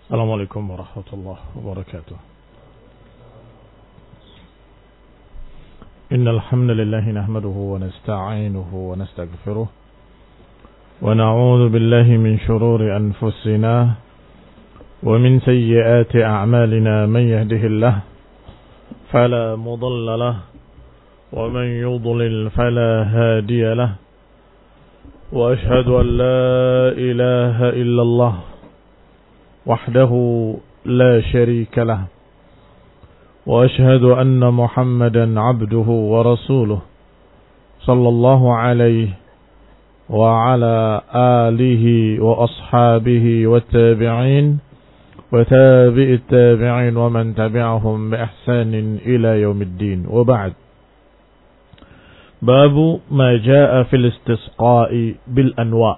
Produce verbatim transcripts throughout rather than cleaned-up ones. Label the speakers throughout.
Speaker 1: Assalamualaikum warahmatullahi wabarakatuh. Innal hamdalillah nahmaduhu wa nasta'inuhu wa nastaghfiruh wa na'udzu billahi min shururi anfusina wa min sayyiati a'malina man yahdihillahu fala mudilla lahu wa man yudlil fala hadiya lahu wa ashhadu an la ilaha illallah وحده لا شريك له وأشهد أن محمدا عبده ورسوله صلى الله عليه وعلى آله وأصحابه والتابعين وتابع التابعين ومن تبعهم بإحسان إلى يوم الدين وبعد. باب ما جاء في الاستسقاء بالأنواع.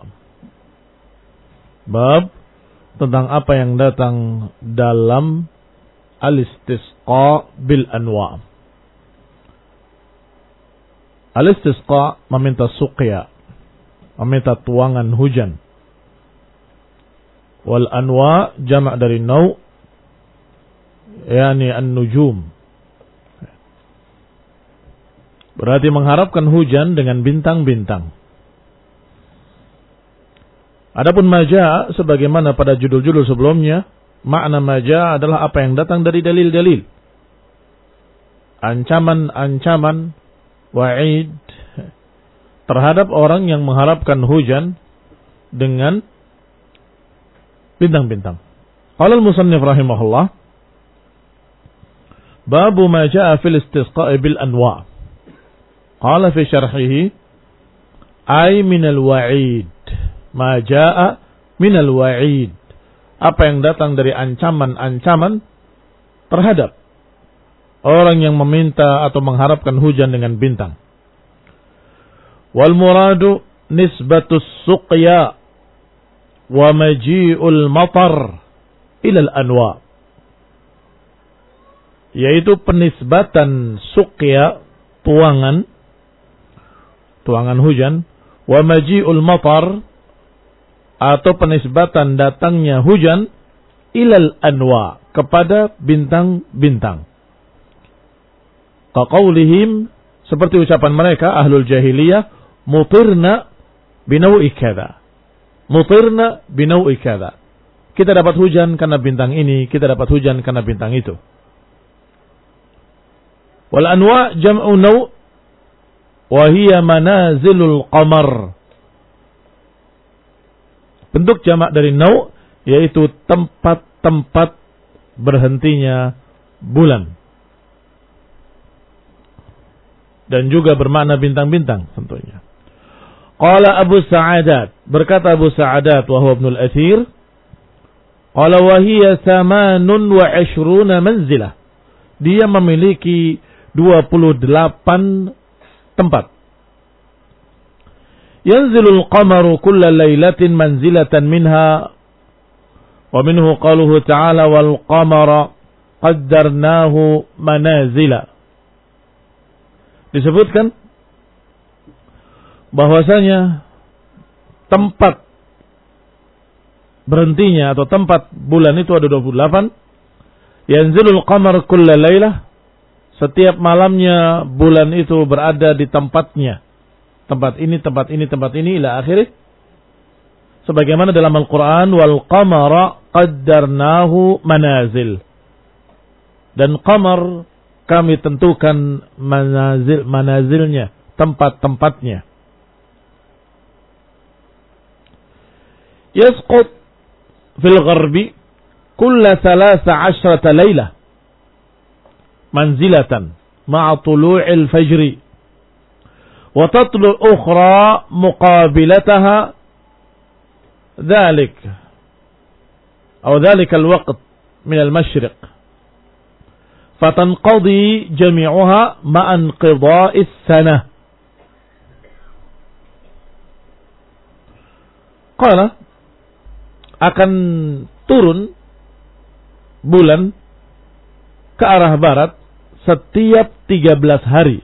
Speaker 1: باب tentang apa yang datang dalam al-istisqa bil anwa'. Al-istisqa meminta suqya, meminta tuangan hujan. Wal anwa' jamak dari naw', yakni an-nujum. Berarti mengharapkan hujan dengan bintang-bintang. Adapun maja, sebagaimana pada judul-judul sebelumnya, makna maja adalah apa yang datang dari dalil-dalil. Ancaman-ancaman, wa'id, terhadap orang yang mengharapkan hujan dengan bintang-bintang. Qala al-musannif rahimahullah, babu ma jaa fil istisqa'i bil anwa'. Qala fi syarhihi, ay min al-wa'id. Ma jaa minal wa'id, apa yang datang dari ancaman-ancaman terhadap orang yang meminta atau mengharapkan hujan dengan bintang. Wal muradu nisbatus suqya wa maji'ul matar ilal anwa', yaitu penisbatan suqya, tuangan tuangan hujan, wa maji'ul matar, atau penisbatan datangnya hujan, ilal anwa', kepada bintang-bintang. Kaqaulihim, seperti ucapan mereka ahlul jahiliyah, mutirna binau'i kadza, mutirna binau'i kadza, kita dapat hujan karena bintang ini, kita dapat hujan karena bintang itu. Wal anwa' jam'u naw' wa hiya manazilul qamar. Bentuk jamak dari naw', yaitu tempat-tempat berhentinya bulan. Dan juga bermakna bintang-bintang tentunya. Qala Abu Sa'adat, berkata Abu Sa'adat wa huwa Ibnul Athir, qala wa hiya thamanun wa ishruna manzilah. Dia memiliki dua puluh delapan tempat. Yanzilul qamaru kulla laylatin manzilatan minha, wa minhu qaluhu ta'ala wal qamara qaddarnahu manazila. Disebutkan bahwasanya tempat berhentinya atau tempat bulan itu ada dua puluh delapan. Yanzilul qamar kulla laylah, setiap malamnya bulan itu berada di tempatnya. Tempat ini, tempat ini, tempat ini, ila akhirih. Sebagaimana dalam Al-Quran, wal qamara qaddarnahu manazil. Dan qamar kami tentukan manazil, manazilnya, tempat-tempatnya. Yasqut fil gharbi kulla thalatha ashrata laylah manzilatan ma'a tulu'il fajri. وتطلع أخرى مقابلتها ذلك أو ذلك الوقت من المشرق فتنقضي جميعها مع انقضاء السنة. قال akan turun bulan ke arah barat setiap tiga belas hari.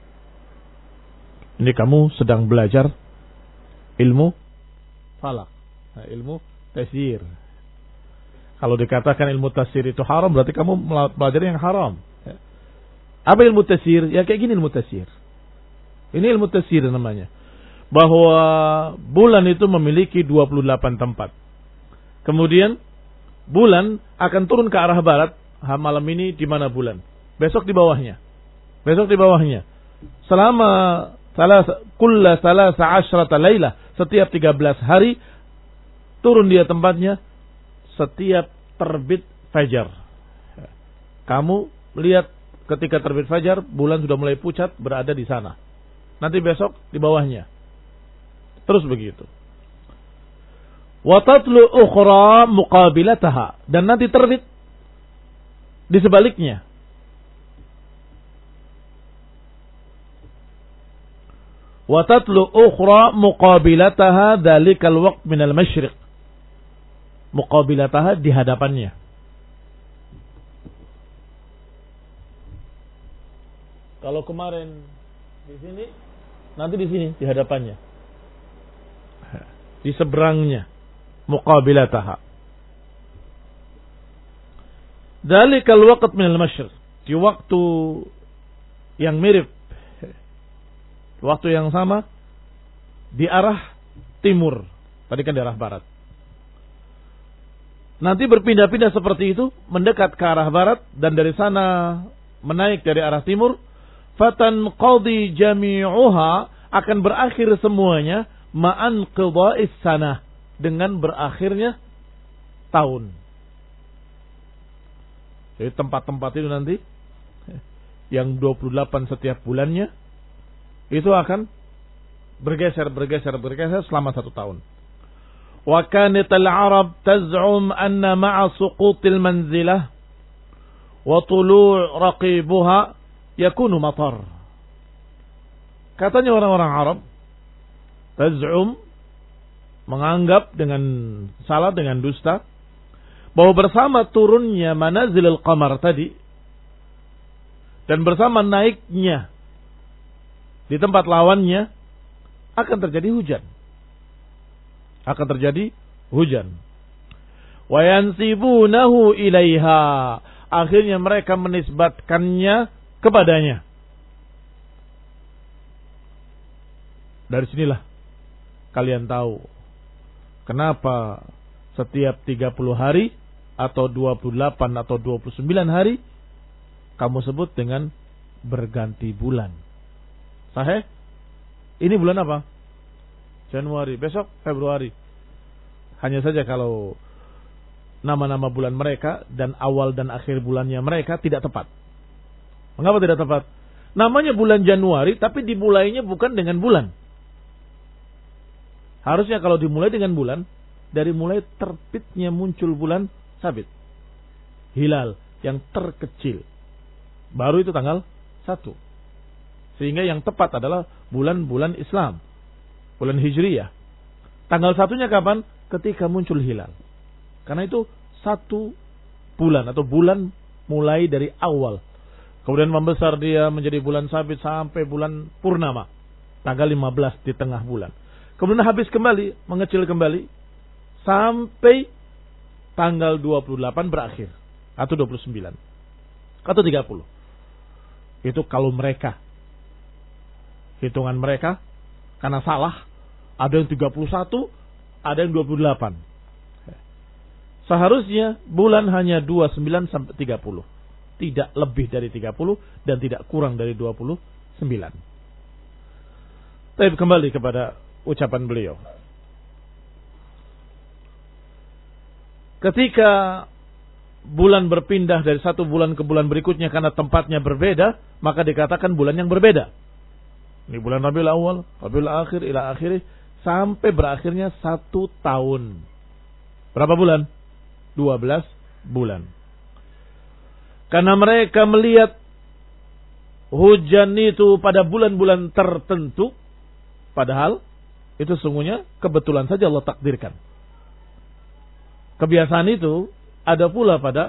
Speaker 1: Ini kamu sedang belajar ilmu falak. Nah, ilmu tafsir. Kalau dikatakan ilmu tafsir itu haram, berarti kamu pelajari yang haram. Apa ilmu tafsir? Ya kayak gini ilmu tafsir. Ini ilmu tafsir namanya. Bahwa bulan itu memiliki dua puluh delapan tempat. Kemudian bulan akan turun ke arah barat. Ha, malam ini di mana bulan? Besok di bawahnya. Besok di bawahnya. Selama salah kulla salasa asyrata lailah, setiap tiga belas hari turun dia tempatnya. Setiap terbit fajar. Kamu lihat ketika terbit fajar, bulan sudah mulai pucat berada di sana. Nanti besok di bawahnya. Terus begitu. Wa tatlu ukhra muqabilataha, dan nanti terbit di sebaliknya. Wa tatlu ukhra muqabilataha dzalikal waqt minal masyriq. Muqabilataha di hadapannya. Kalau kemarin di sini, nanti di sini di hadapannya. Di seberangnya. Muqabilataha. Dzalikal waqt minal masyriq. Di waktu yang mirip. Waktu yang sama di arah timur. Tadi kan di arah barat. Nanti berpindah-pindah seperti itu, mendekat ke arah barat dan dari sana menaik dari arah timur. Fatan qadi jami'uha, akan berakhir semuanya ma'an qida'is sanah, dengan berakhirnya tahun. Jadi tempat-tempat itu nanti yang dua puluh delapan setiap bulannya itu akan bergeser, bergeser, bergeser selama satu tahun. Wa kanatil Arab taz'um anna ma'a suqutil manzilah wa tulu' raqibuha yakunu matar. Katanya orang-orang Arab, taz'um, menganggap dengan salah, dengan dusta, bahwa bersama turunnya manazilul qamar tadi dan bersama naiknya di tempat lawannya akan terjadi hujan. Akan terjadi hujan. Wa yansibunahu ilaiha, akhirnya mereka menisbatkannya kepadanya. Dari sinilah kalian tahu kenapa setiap tiga puluh hari atau dua puluh delapan atau dua puluh sembilan hari kamu sebut dengan berganti bulan. Sahih? Ini bulan apa? Januari, besok Februari. Hanya saja kalau nama-nama bulan mereka dan awal dan akhir bulannya mereka tidak tepat. Mengapa tidak tepat? Namanya bulan Januari, tapi dimulainya bukan dengan bulan. Harusnya kalau dimulai dengan bulan, dari mulai terbitnya muncul bulan sabit, hilal yang terkecil, baru itu tanggal satu. Sehingga yang tepat adalah bulan-bulan Islam, bulan Hijriyah. Tanggal satunya kapan? Ketika muncul hilal. Karena itu satu bulan atau bulan mulai dari awal. Kemudian membesar dia menjadi bulan sabit sampai bulan purnama. Tanggal lima belas di tengah bulan. Kemudian habis kembali, mengecil kembali. Sampai tanggal dua puluh delapan berakhir. Atau dua puluh sembilan. Atau tiga puluh. Itu kalau mereka. Hitungan mereka. Karena salah. Ada yang tiga puluh satu. Ada yang dua puluh delapan. Seharusnya bulan hanya dua puluh sembilan sampai tiga puluh. Tidak lebih dari tiga puluh. Dan tidak kurang dari dua puluh sembilan. Tapi kembali kepada ucapan beliau. Ketika bulan berpindah dari satu bulan ke bulan berikutnya karena tempatnya berbeda, maka dikatakan bulan yang berbeda. Ini bulan Rabiul Awal, Rabiul Akhir, ila akhirih, sampai berakhirnya satu tahun. Berapa bulan? dua belas bulan. Karena mereka melihat hujan itu pada bulan-bulan tertentu, padahal itu sungguhnya kebetulan saja Allah takdirkan. Kebiasaan itu ada pula pada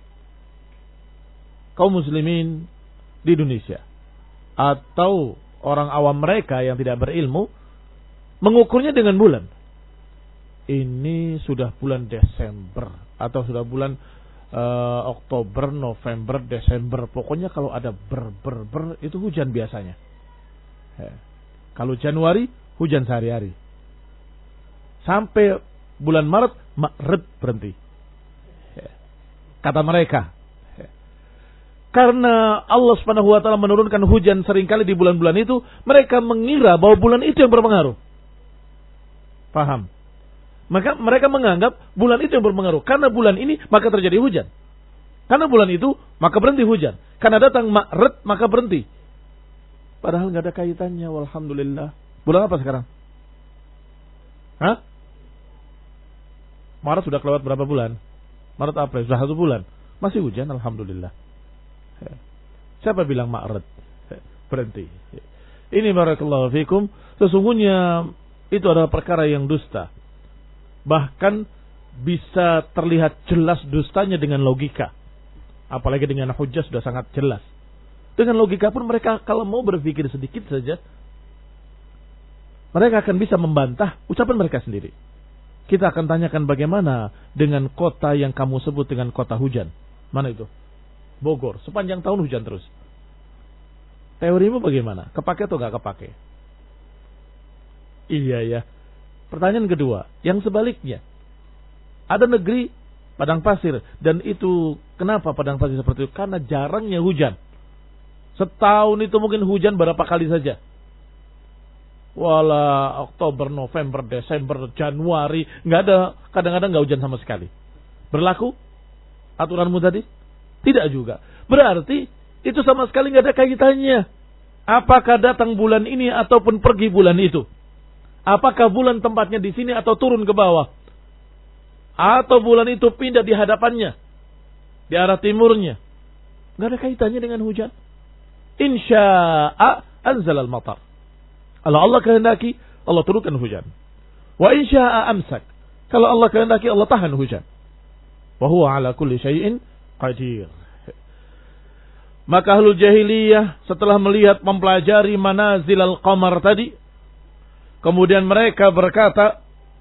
Speaker 1: kaum muslimin di Indonesia. Atau orang awam mereka yang tidak berilmu mengukurnya dengan bulan. ini sudah bulan Desember atau sudah bulan uh, Oktober, November, Desember. Pokoknya kalau ada ber ber ber itu hujan biasanya. Ya. Kalau Januari hujan sehari-hari. Sampai bulan Maret Maret berhenti. Ya. Kata mereka. Ya. Karena Allah Subhanahu wa taala menurunkan hujan seringkali di bulan-bulan itu, mereka mengira bahwa bulan itu yang berpengaruh. Paham? Maka mereka menganggap bulan itu yang berpengaruh. Karena bulan ini maka terjadi hujan. Karena bulan itu maka berhenti hujan. Karena datang Maret maka berhenti. Padahal nggak ada kaitannya. Walhamdulillah. Bulan apa sekarang? Hah? Maret sudah kelewat berapa bulan? Maret, April sudah satu bulan. Masih hujan, alhamdulillah. Siapa bilang Maret? Berhenti. Ini barakallahu fikum. Sesungguhnya itu adalah perkara yang dusta. Bahkan bisa terlihat jelas dustanya dengan logika. Apalagi dengan hujjah sudah sangat jelas. Dengan logika pun mereka kalau mau berpikir sedikit saja, mereka akan bisa membantah ucapan mereka sendiri. Kita akan tanyakan bagaimana dengan kota yang kamu sebut dengan kota hujan. Mana itu? Bogor. Sepanjang tahun hujan terus. Teorimu bagaimana? Kepake atau gak kepake? Iya ya. Pertanyaan kedua, yang sebaliknya. Ada negeri padang pasir. Dan itu, kenapa padang pasir seperti itu? Karena jarangnya hujan. Setahun itu mungkin hujan berapa kali saja. Wala Oktober, November, Desember, Januari. Nggak ada, kadang-kadang nggak hujan sama sekali. Berlaku aturanmu tadi? Tidak juga. Berarti itu sama sekali nggak ada kaitannya. Apakah datang bulan ini ataupun pergi bulan itu? Apakah bulan tempatnya di sini atau turun ke bawah? Atau bulan itu pindah di hadapannya? Di arah timurnya? Nggak ada kaitannya dengan hujan. Insya'a anzalal matar. Kalau Allah kehendaki, Allah turunkan hujan. Wa insya'a amsak. Kalau Allah kehendaki, Allah tahan hujan. Wa huwa ala kulli syai'in qadir. Maka ahlul jahiliyah setelah melihat mempelajari manazilal qamar tadi, kemudian mereka berkata,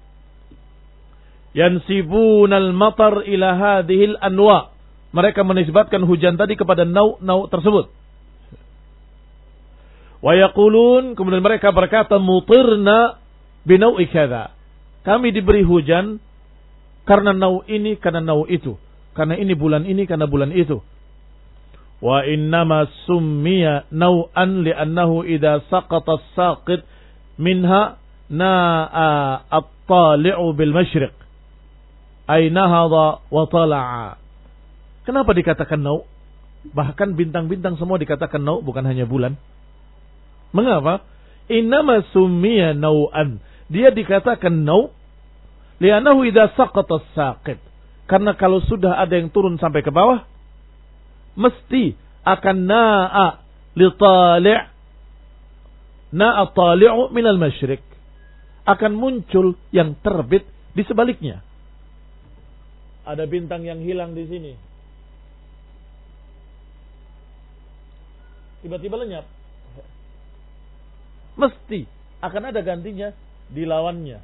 Speaker 1: yansibunal matar ila hadhil anwa. Mereka menisbatkan hujan tadi kepada nau-nau tersebut. Wa yaqulun, kemudian mereka berkata, mutirna binau'i kadza. Kami diberi hujan karena nau ini, karena nau itu. Karena ini bulan ini, karena bulan itu. Wa innama summiya nau'an li'annahu idza saqata as-saqit minha na'a at-tali'u bil masyriq. Ay nahadha wa tala'a. Kenapa dikatakan nau? Bahkan bintang-bintang semua dikatakan nau, bukan hanya bulan. Mengapa? Innama summiya nau'an. Dia dikatakan nau li'annahu idza saqata as-saqit. Karena kalau sudah ada yang turun sampai ke bawah, mesti akan na'a li tali' na'a tali'u minal masyriq. Akan muncul yang terbit di sebaliknya. Ada bintang yang hilang di sini. Tiba-tiba lenyap. Mesti akan ada gantinya di lawannya.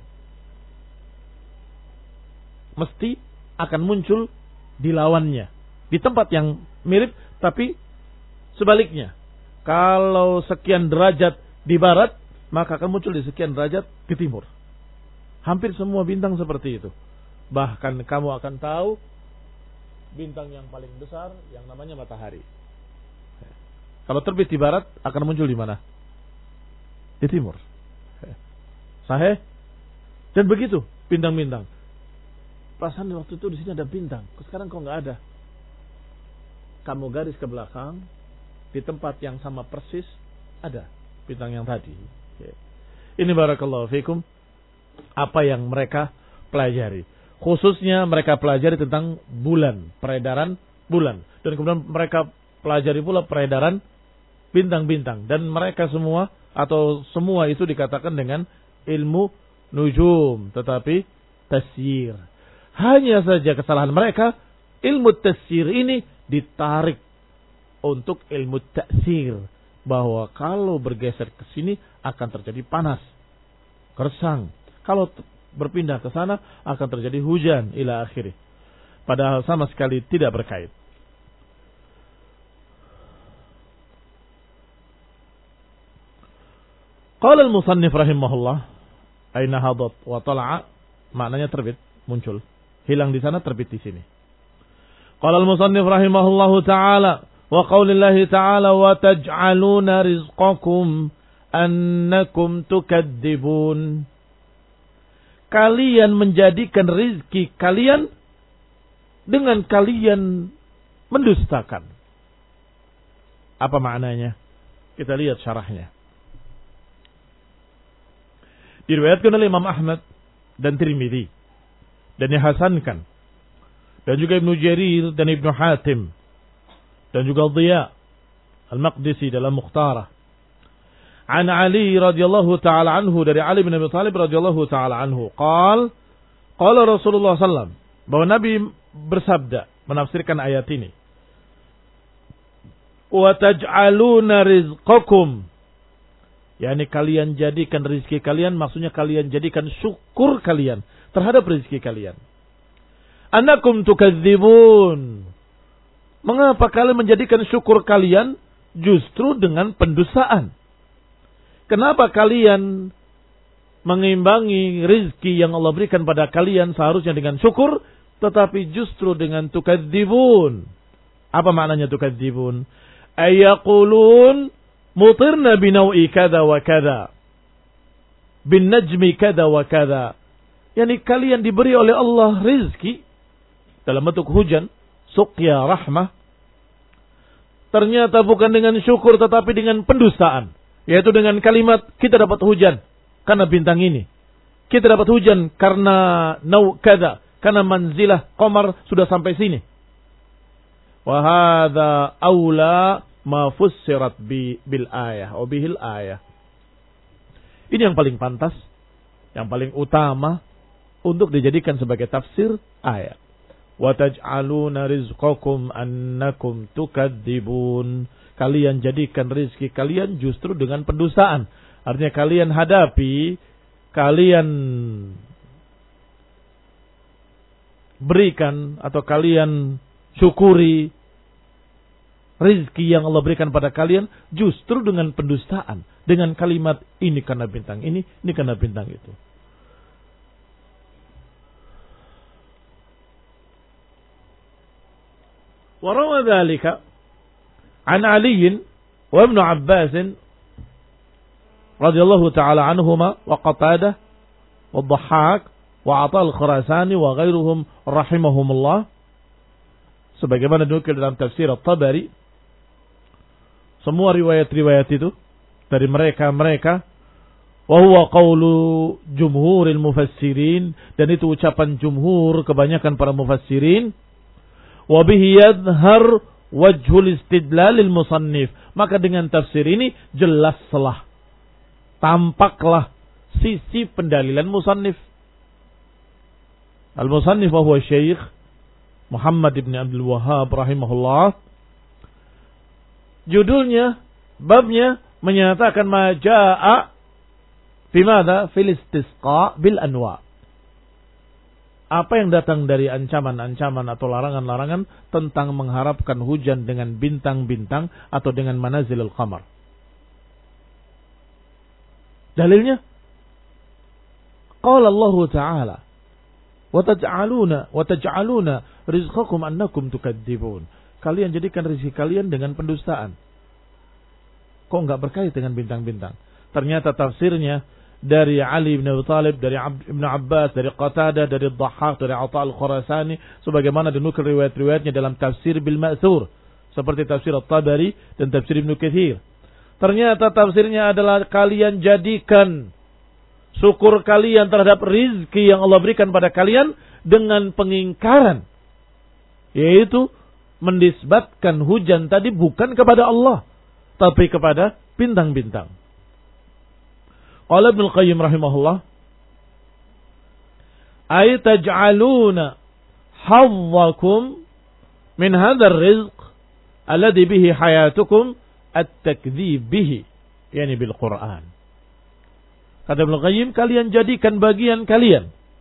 Speaker 1: Mesti akan muncul di lawannya. Di tempat yang mirip, tapi sebaliknya. Kalau sekian derajat di barat, maka akan muncul di sekian derajat di timur. Hampir semua bintang seperti itu. Bahkan kamu akan tahu bintang yang paling besar yang namanya matahari. Kalau terbit di barat, akan muncul di mana? Di timur. Sahih? Dan begitu bintang-bintang. Perasaan waktu itu di sini ada bintang. Sekarang kok nggak ada. Kamu garis ke belakang, di tempat yang sama persis ada bintang yang tadi. Ini barakallahu fikum apa yang mereka pelajari. Khususnya mereka pelajari tentang bulan, peredaran bulan. Dan kemudian mereka pelajari pula peredaran bintang-bintang. Dan mereka semua atau semua itu dikatakan dengan ilmu nujum, tetapi tasyir. Hanya saja kesalahan mereka, ilmu tasyir ini ditarik untuk ilmu taksir, bahwa kalau bergeser ke sini akan terjadi panas, gersang. Kalau berpindah ke sana akan terjadi hujan ila akhirih. Padahal sama sekali tidak berkait. Qala al-musannif rahimahullah, aina hadat wa tala'a, maknanya terbit, muncul. Hilang di sana, terbit di sini. Qala al-musannif rahimahullahu ta'ala, wa qaulillahi ta'ala, wa taj'aluna rizqakum annakum tukadzibun. Kalian menjadikan rizki kalian dengan kalian mendustakan. Apa maknanya? Kita lihat syarahnya. Diriwayatkan oleh Imam Ahmad dan Tirmidzi dan dihasankan, dan juga Ibnu Jarir dan Ibnu Hatim dan juga Dhiya Al-Maqdisi dalam Mukhtarah. An Ali radhiyallahu taala anhu, dari Ali bin Abi Thalib radhiyallahu taala anhu, qala qala Rasulullah sallallahu alaihi wasallam, bahwa Nabi bersabda menafsirkan ayat ini. Wa taj'aluna rizqakum, yakni kalian jadikan rezeki kalian, maksudnya kalian jadikan syukur kalian terhadap rezeki kalian. Annakum tukadzibun. Mengapa kalian menjadikan syukur kalian justru dengan pendustaan? Kenapa kalian mengimbangi rezeki yang Allah berikan pada kalian seharusnya dengan syukur, tetapi justru dengan tukadzibun? Apa maknanya tukadzibun? Ayaqulun mutirna binau'i kada wa kada, bin najmi kada wa kada. Yani kalian diberi oleh Allah rizki dalam bentuk hujan, suqya rahmah. Ternyata bukan dengan syukur tetapi dengan pendustaan. Yaitu dengan kalimat, kita dapat hujan karena bintang ini. Kita dapat hujan karena nau kada, karena manzilah qamar sudah sampai sini. Wa hadza aula ma fussirat bi bil ayah atau bihil ayah. Ini yang paling pantas, yang paling utama untuk dijadikan sebagai tafsir ayat. Wa taj'aluna rizqakum annakum tukadzibun. Kalian jadikan rezeki kalian justru dengan pendustaan. Artinya kalian hadapi, kalian berikan atau kalian syukuri rezeki yang Allah berikan pada kalian justru dengan pendustaan. Dengan kalimat ini karena bintang ini, ini karena bintang itu. Wa rawa dzalika an Ali wa Ibnu Abbas radhiyallahu ta'ala anhuma wa Qatadah wa Dhahhak wa Atha al-Khurasani wa ghairuhum rahimahumullah, sebagaimana dinukil dalam tafsir At-Tabari. Semua riwayat-riwayat itu dari mereka-mereka, wa huwa qawlu jumhuril mufassirin, dan itu ucapan jumhur kebanyakan para mufassirin. Wa bihi yadhhar wajhul istidlalil musannif, maka dengan tafsir ini jelaslah, tampaklah sisi pendalilan musannif. Al-musannif wa huwa Syekh Muhammad ibn Abdul Wahhab rahimahullah. Judulnya, babnya menyatakan ma jaa fi madza fil istisqa bil anwa. Apa yang datang dari ancaman-ancaman atau larangan-larangan tentang mengharapkan hujan dengan bintang-bintang atau dengan manazilul qamar. Dalilnya, qala Allah Ta'ala, wa taj'aluna wa taj'aluna rizqakum annakum tukadzibun. Kalian jadikan rezeki kalian dengan pendustaan. Kok enggak berkait dengan bintang-bintang? Ternyata tafsirnya dari Ali bin Abi Thalib, dari Ibnu Abbas, dari Qatadah, dari Dhahhak, dari Atha al-Khurasani, sebagaimana dinukil riwayat-riwayatnya dalam tafsir bil ma'thur, seperti tafsir At-Tabari dan tafsir Ibnu Katsir. Ternyata tafsirnya adalah kalian jadikan syukur kalian terhadap rizki yang Allah berikan pada kalian dengan pengingkaran, yaitu mendisbatkan hujan tadi bukan kepada Allah, tapi kepada bintang-bintang. Qala Ibnu Qayyim rahimahullah, ay taj'aluna hadzakum min hadzal rizq alladhi bihi hayatukum at-takdzib bihi, yani bil Quran. Kata Ibnu Qayyim, kalian jadikan bagian kalian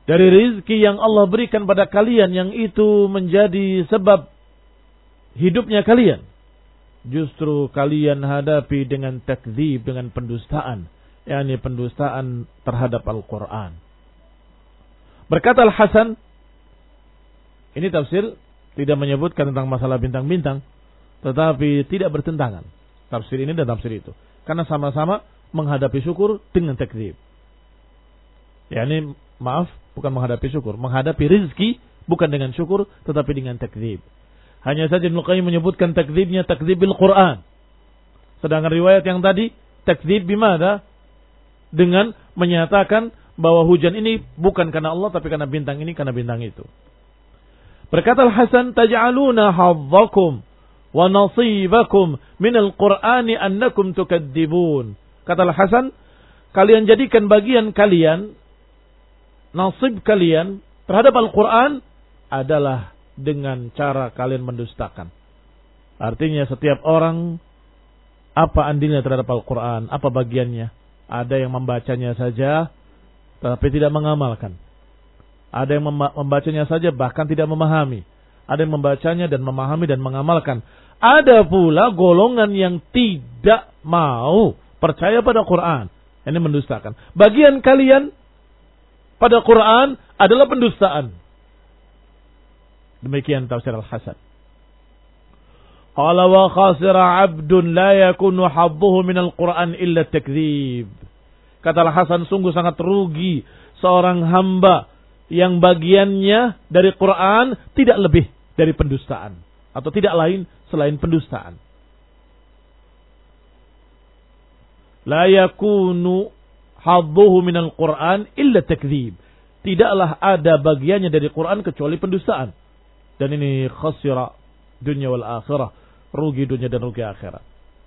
Speaker 1: dari rizki yang Allah berikan pada kalian yang itu menjadi sebab hidupnya kalian, justru kalian hadapi dengan takdzib, dengan pendustaan, yakni pendustaan terhadap Al-Quran. Berkata Al-Hasan, ini tafsir tidak menyebutkan tentang masalah bintang-bintang, tetapi tidak bertentangan tafsir ini dan tafsir itu, karena sama-sama menghadapi syukur dengan takdzib. Yakni maaf, bukan menghadapi syukur, menghadapi rizki bukan dengan syukur tetapi dengan takdzib. Hanya saja Ibnu Qayyim menyebutkan takdzibnya takdzibil Quran. Sedangkan riwayat yang tadi takdzib bimada? Dengan menyatakan bahwa hujan ini bukan karena Allah tapi karena bintang ini, karena bintang itu. Berkata Al-Hasan, taj'aluna hadzakum wa nasibakum minal Qur'ani annakum tukadzibun. Kata Al-Hasan, kalian jadikan bagian kalian, nasib kalian terhadap Al-Quran adalah dengan cara kalian mendustakan. Artinya setiap orang, apa andilnya terhadap Al-Quran, apa bagiannya? Ada yang membacanya saja tetapi tidak mengamalkan. Ada yang membacanya saja bahkan tidak memahami. Ada yang membacanya dan memahami dan mengamalkan. Ada pula golongan yang tidak mau percaya pada Quran. Ini mendustakan. Bagian kalian pada Quran adalah pendustaan. Demikian tafsir Al-Hasan. Qala wa khasira 'abdun la yakunu hadduhu minal Qur'an illa takdzib. Kata Al-Hasan, sungguh sangat rugi seorang hamba yang bagiannya dari Quran tidak lebih dari pendustaan atau tidak lain selain pendustaan. La yakunu hadduhu minal Qur'an illa takdzib. Tidaklah ada bagiannya dari Quran kecuali pendustaan. Dan ini khasira dunia wal akhirah, rugi dunia dan rugi akhirat.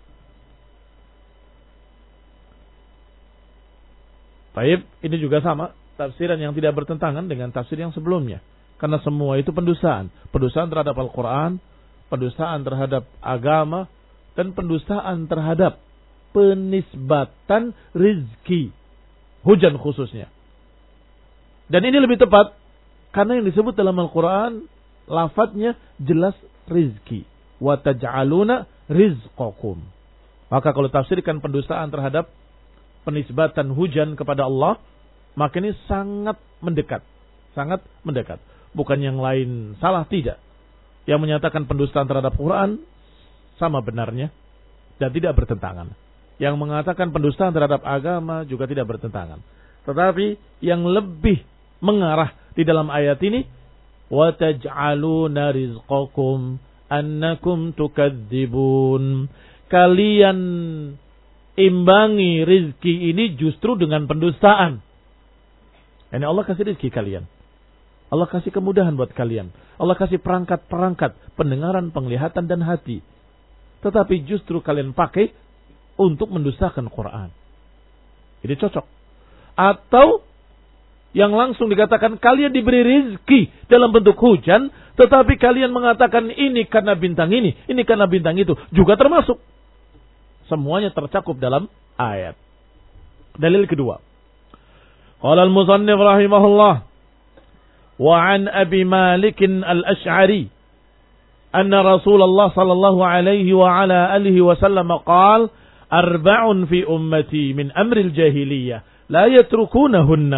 Speaker 1: Baik, ini juga sama tafsiran yang tidak bertentangan dengan tafsir yang sebelumnya. Karena semua itu pendustaan. Pendustaan terhadap Al-Quran, pendustaan terhadap agama, dan pendustaan terhadap penisbatan rizki. Hujan khususnya. Dan ini lebih tepat, karena yang disebut dalam Al-Quran, lafadznya jelas rizki. Wa taj'aluna rizqakum. Maka kalau tafsirkan pendustaan terhadap penisbatan hujan kepada Allah, maka ini sangat mendekat. Sangat mendekat. Bukan yang lain salah, tidak. Yang menyatakan pendustaan terhadap Quran sama benarnya dan tidak bertentangan. Yang mengatakan pendustaan terhadap agama juga tidak bertentangan. Tetapi yang lebih mengarah di dalam ayat ini, wa taj'aluna rizqakum annakum tukadzibun. Kalian imbangi rizki ini justru dengan pendustaan. Ini Allah kasih rizki kalian. Allah kasih kemudahan buat kalian. Allah kasih perangkat-perangkat, pendengaran, penglihatan, dan hati. Tetapi justru kalian pakai untuk mendustakan Quran. Ini cocok. Atau yang langsung dikatakan kalian diberi rizki dalam bentuk hujan, tetapi kalian mengatakan ini karena bintang ini, ini karena bintang itu. Juga termasuk. Semuanya tercakup dalam ayat. Dalil kedua. Qala al-musannif rahimahullah. وعن أبي مالك الأشعري أن رسول الله صلى الله عليه وعلى آله وسلم قال أربع في أمتي من أمر الجاهلية لا يتركونهن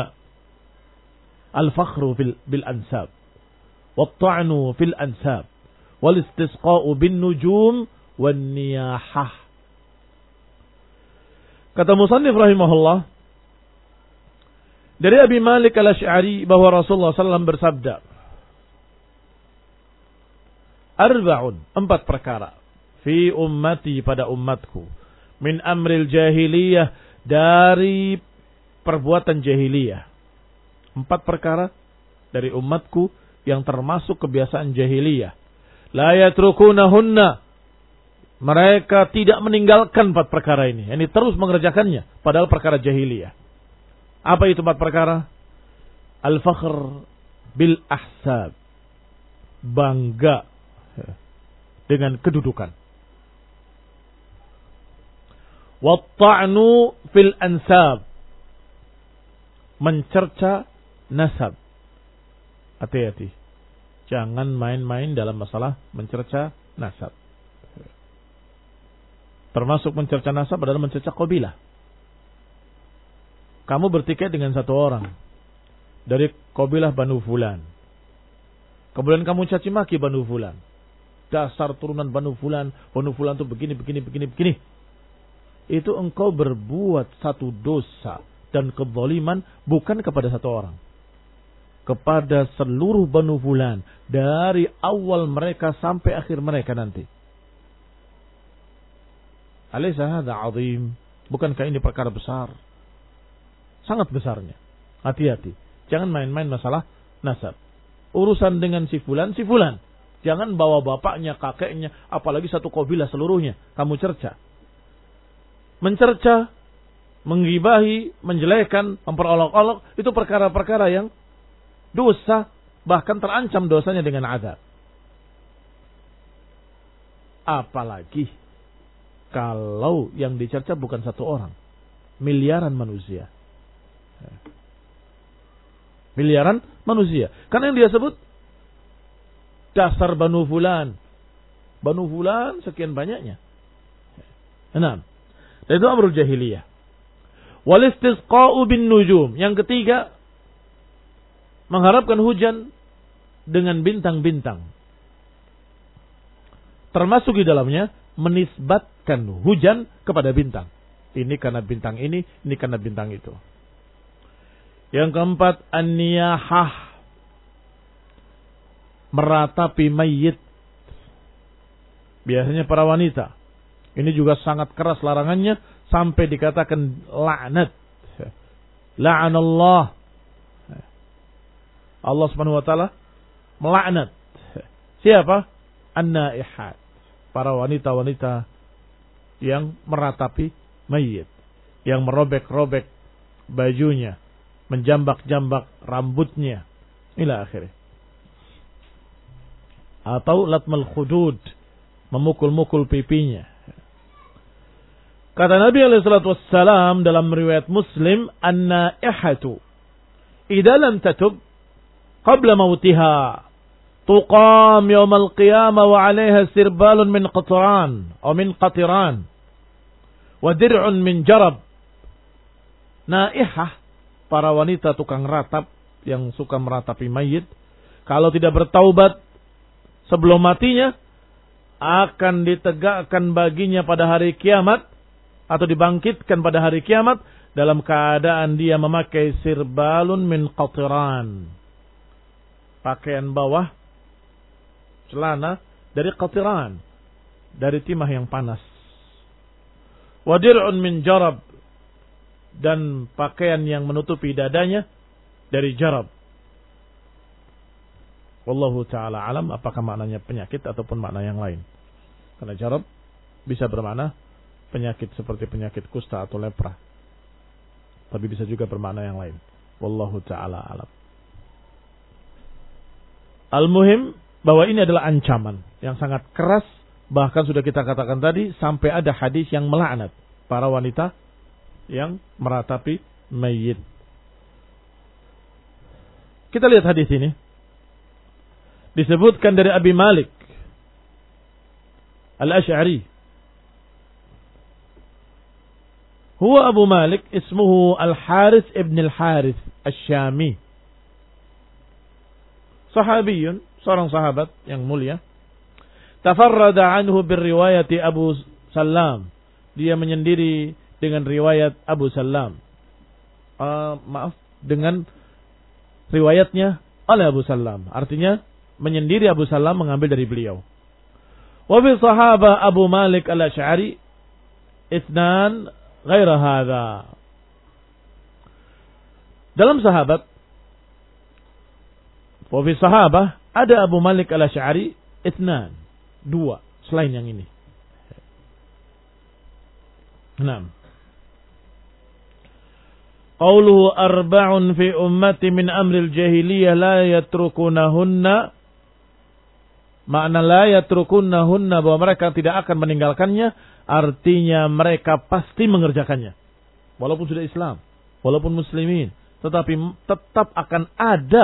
Speaker 1: الفخر بالأنساب والطعن في الأنساب والاستسقاء بالنجوم والنياحة. Kata musannif rahimahullah, dari Abi Malik al-Ash'ari bahwa Rasulullah sallallahu alaihi wasallam bersabda, Arba'un, empat perkara, fi ummati, pada umatku, min amril jahiliyah, dari perbuatan jahiliyah. Empat perkara dari umatku yang termasuk kebiasaan jahiliyah. La yatrukunahunna, mereka tidak meninggalkan empat perkara ini. Ini terus mengerjakannya, padahal perkara jahiliyah. Apa itu empat perkara? Al-fakhr bil ahsab, bangga dengan kedudukan. Wat-ta'nu fil ansab, mencerca nasab, Hati-hati. Jangan main-main dalam masalah mencerca nasab. Termasuk mencerca nasab adalah mencerca qabilah. Kamu bertikai dengan satu orang dari qabilah Banu Fulan. Kemudian kamu caci maki Banu Fulan. Dasar turunan Banu Fulan, Banu Fulan itu begini, begini, begini, begini. Itu engkau berbuat satu dosa dan kezaliman bukan kepada satu orang. Kepada seluruh Banu Fulan. Dari awal mereka sampai akhir mereka nanti. Alaysa hadha azim. Bukankah ini perkara besar? Sangat besarnya. Hati-hati. Jangan main-main masalah nasab. Urusan dengan si Fulan, si Fulan. Jangan bawa bapaknya, kakeknya, apalagi satu kabilah seluruhnya. Kamu cerca. Mencerca, menggibahi, menjelekan, memperolok-olok. Itu perkara-perkara yang dosa, bahkan terancam dosanya dengan azab. Apalagi kalau yang dicerca bukan satu orang, miliaran manusia. Miliaran manusia. Karena yang dia sebut dasar Banu Fulan. Banu Fulan sekian banyaknya. Enam. Dan itu amrul jahiliyah. Wal istisqa'u bin nujum. Yang ketiga, mengharapkan hujan dengan bintang-bintang. Termasuk di dalamnya menisbatkan hujan kepada bintang. Ini karena bintang ini, ini karena bintang itu. Yang keempat, an-niyahah. Meratapi mayit. Biasanya para wanita. Ini juga sangat keras larangannya sampai dikatakan laknat. La'anallah. Allah Subhanahu wa taala melaknat. Siapa? An-naihat. Para wanita-wanita yang meratapi mayit, yang merobek-robek bajunya, menjambak-jambak rambutnya, ila akhirnya. Atau latmal khudud, memukul-mukul pipinya. Kata Nabi alaihi salatu wassalam dalam riwayat Muslim, an-naihatu idza lam tatub qabla mautiha tuqam yaumal qiyamah wa 'alaiha sirbalun min qatran atau min qatiran wa dir'un min jarab. Naihah, para wanita tukang ratap yang suka meratapi mayit, kalau tidak bertaubat sebelum matinya, akan ditegakkan baginya pada hari kiamat atau dibangkitkan pada hari kiamat dalam keadaan dia memakai sirbalun min qatiran, pakaian bawah celana dari qatiran, dari timah yang panas. Wa dir'un min jarab, dan pakaian yang menutupi dadanya dari jarab. Wallahu ta'ala alam apakah maknanya penyakit ataupun makna yang lain. Karena jarab bisa bermakna penyakit seperti penyakit kusta atau lepra. Tapi bisa juga bermakna yang lain. Wallahu ta'ala alam. Al-muhim bahwa ini adalah ancaman yang sangat keras. Bahkan sudah kita katakan tadi, sampai ada hadis yang melaknat para wanita yang meratapi mayit. Kita lihat hadis ini. Disebutkan dari Abi Malik Al-Ash'ari. Huwa Abu Malik, ismuhu Al-Harith ibn Al-Harith Al-Syami. Sahabiyun, seorang sahabat yang mulia. Tafarrada anhu birriwayati Abu Salam. Dia menyendiri dengan riwayat Abu Salam. Uh, maaf, dengan riwayatnya oleh Abu Salam. Artinya, menyendiri Abu Salam mengambil dari beliau. Wa fi sahaba Abu Malik Al-Ash'ari itsnan ghaira hadha. Dalam sahabat, wa fi sahabah ada Abu Malik Al-Ash'ari itsnan, dua selain yang ini. Enam. Qauluhu arba'un fi ummati min amril jahiliyah la yatrukunahunna. Makna la yatrukunahunna bahwa mereka tidak akan meninggalkannya, artinya mereka pasti mengerjakannya. Walaupun sudah Islam, walaupun muslimin, tetapi tetap akan ada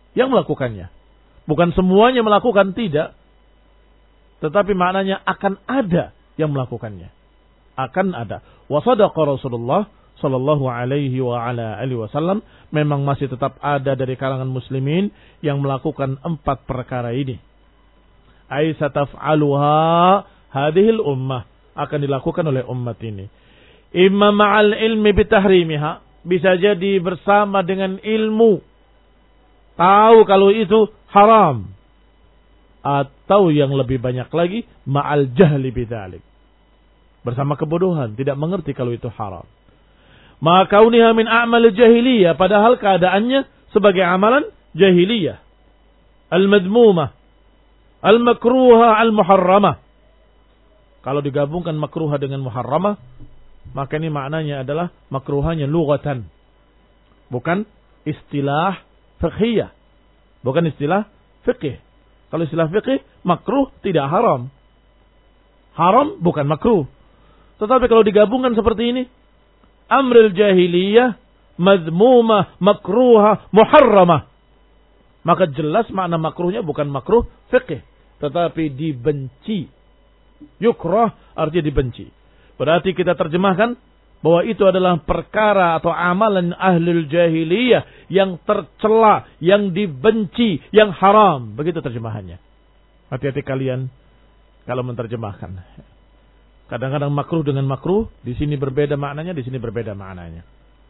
Speaker 1: yang melakukannya. Bukan semuanya melakukan, tidak. Tetapi maknanya akan ada yang melakukannya. Akan ada. Wa sadaqa Rasulullah sallallahu alaihi wa ala alihi wasallam, memang masih tetap ada dari kalangan muslimin yang melakukan empat perkara ini. Ai sataf'aluha hadhil ummah, akan dilakukan oleh umat ini. Imma ma'al ilmi bitahrimiha, bisa jadi bersama dengan ilmu, tahu kalau itu haram, atau yang lebih banyak lagi ma'al jahli bidzalik, bersama kebodohan, tidak mengerti kalau itu haram. Maka uniha min a'mal jahiliyah, padahal keadaannya sebagai amalan jahiliyah, al-madmumah, al-makruha, al-muharramah. Kalau digabungkan makruha dengan muharramah, maka ini maknanya adalah makruhanya lughatan, bukan istilah fiqhiyah, bukan istilah fiqh. Kalau istilah fiqh, makruh tidak haram, haram bukan makruh. Tetapi kalau digabungkan seperti ini, amrul jahiliyah, madmumah, makruha, muharramah, maka jelas makna makruhnya bukan makruh fiqh, tetapi dibenci. Yukrah artinya dibenci. Berarti kita terjemahkan bahwa itu adalah perkara atau amalan ahlul jahiliyah yang tercela, yang dibenci, yang haram. Begitu terjemahannya. Hati-hati kalian kalau menerjemahkan. Kadang-kadang makruh dengan makruh, di sini berbeda maknanya, di sini berbeda maknanya.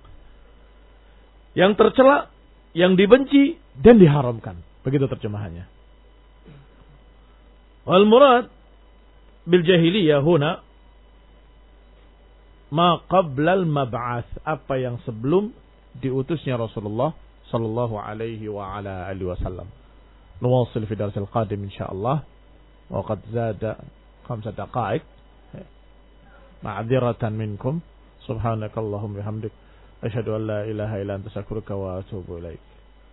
Speaker 1: Yang tercela, yang dibenci dan diharamkan. Begitu terjemahannya. Wal murad bil jahiliyah huna ma qablal mab'ats, apa yang sebelum diutusnya Rasulullah sallallahu alaihi wa ala alihi wasallam. Nuwasil fi darsil qadim insyaallah. Wa qad zada khamsa daqa'iq. Ma'dziratan minkum. Subhanakallahumma bihamdik asyhadu an la ilaha illa anta astaghfiruka wa atubu ilaik.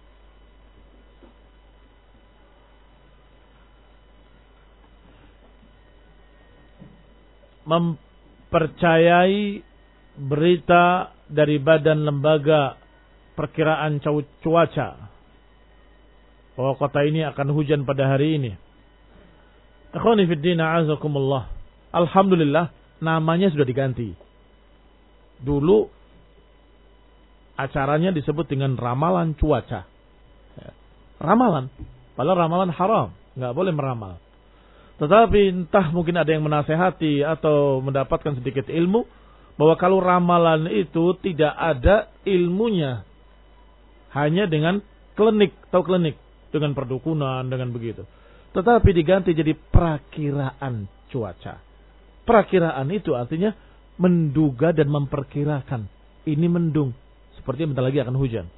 Speaker 1: Mempercayai berita dari badan lembaga perkiraan cuaca bahwa kota ini akan hujan pada hari ini. Ikhwani fid din, a'azakumullah. Alhamdulillah, namanya sudah diganti. Dulu acaranya disebut dengan ramalan cuaca. Ramalan, padahal ramalan haram, nggak boleh meramal. Tetapi entah mungkin ada yang menasehati atau mendapatkan sedikit ilmu bahwa kalau ramalan itu tidak ada ilmunya, hanya dengan klinik, tahu klinik, dengan perdukunan, dengan begitu. Tetapi diganti jadi perakiraan cuaca. Perakiraan itu artinya menduga dan memperkirakan. Ini mendung, seperti bentar lagi akan hujan.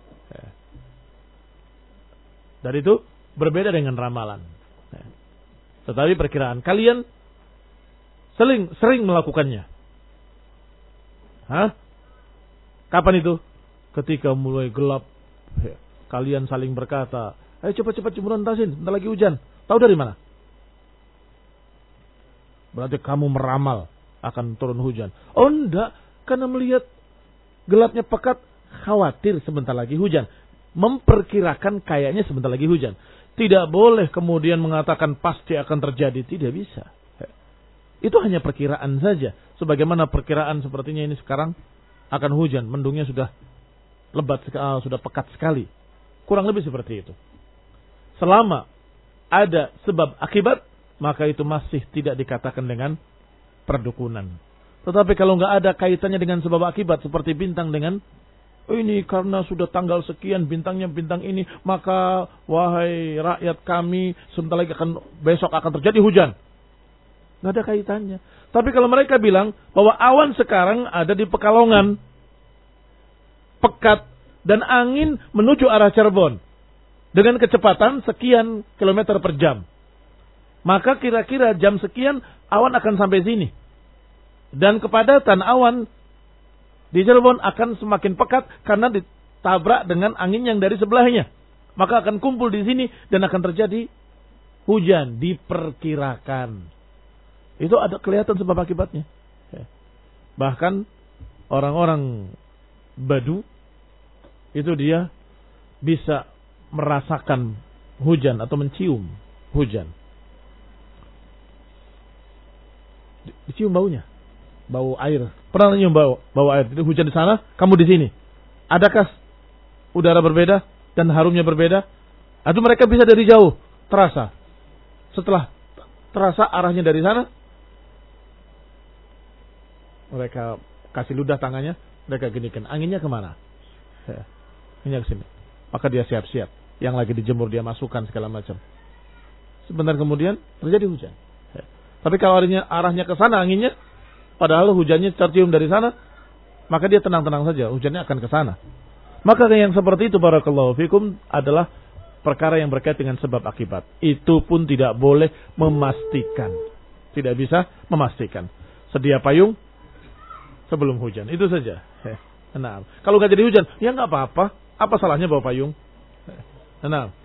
Speaker 1: Dari itu berbeda dengan ramalan. Tetapi perkiraan, kalian sering sering melakukannya. Hah? Kapan itu? Ketika mulai gelap, kalian saling berkata, ayo cepat-cepat jemuran tasin, bentar lagi hujan. Tahu dari mana? Berarti kamu meramal akan turun hujan. Oh enggak, karena melihat gelapnya pekat, khawatir sebentar lagi hujan. Memperkirakan kayaknya sebentar lagi hujan. Tidak boleh kemudian mengatakan pasti akan terjadi. Tidak bisa. Itu hanya perkiraan saja. Sebagaimana perkiraan sepertinya ini sekarang akan hujan. Mendungnya sudah lebat, sudah pekat sekali. Kurang lebih seperti itu. Selama ada sebab akibat, maka itu masih tidak dikatakan dengan perdukunan. Tetapi kalau nggak ada kaitannya dengan sebab akibat, seperti bintang dengan oh ini karena sudah tanggal sekian bintangnya bintang ini, maka wahai rakyat kami sebentar lagi akan besok akan terjadi hujan. Nggak ada kaitannya. Tapi kalau mereka bilang bahwa awan sekarang ada di Pekalongan, pekat dan angin menuju arah Cirebon dengan kecepatan sekian kilometer per jam, maka kira-kira jam sekian awan akan sampai sini dan kepadatan awan di Cirebon akan semakin pekat karena ditabrak dengan angin yang dari sebelahnya. Maka akan kumpul di sini dan akan terjadi hujan. Diperkirakan. Itu ada kelihatan sebab akibatnya. Bahkan orang-orang Badu itu dia bisa merasakan hujan atau mencium hujan. Dicium baunya, bau air. Pernah nyium bau bau air? Itu hujan di sana, kamu di sini. Adakah udara berbeda dan harumnya berbeda? Atau mereka bisa dari jauh terasa? Setelah terasa arahnya dari sana, mereka kasih ludah tangannya, mereka ginikan. Anginnya kemana? Ya, anginnya ke sini. Maka dia siap-siap. Yang lagi dijemur dia masukkan segala macam. Sebentar kemudian terjadi hujan. Ya. Tapi kalau arahnya, arahnya ke sana anginnya, padahal hujannya tercium dari sana, maka dia tenang-tenang saja. Hujannya akan ke sana. Maka yang seperti itu barakallahu fikum adalah perkara yang berkait dengan sebab akibat. Itu pun tidak boleh memastikan. Tidak bisa memastikan. Sedia payung sebelum hujan. Itu saja. Nah, kalau nggak jadi hujan, ya nggak apa-apa. Apa salahnya bawa payung? Nah,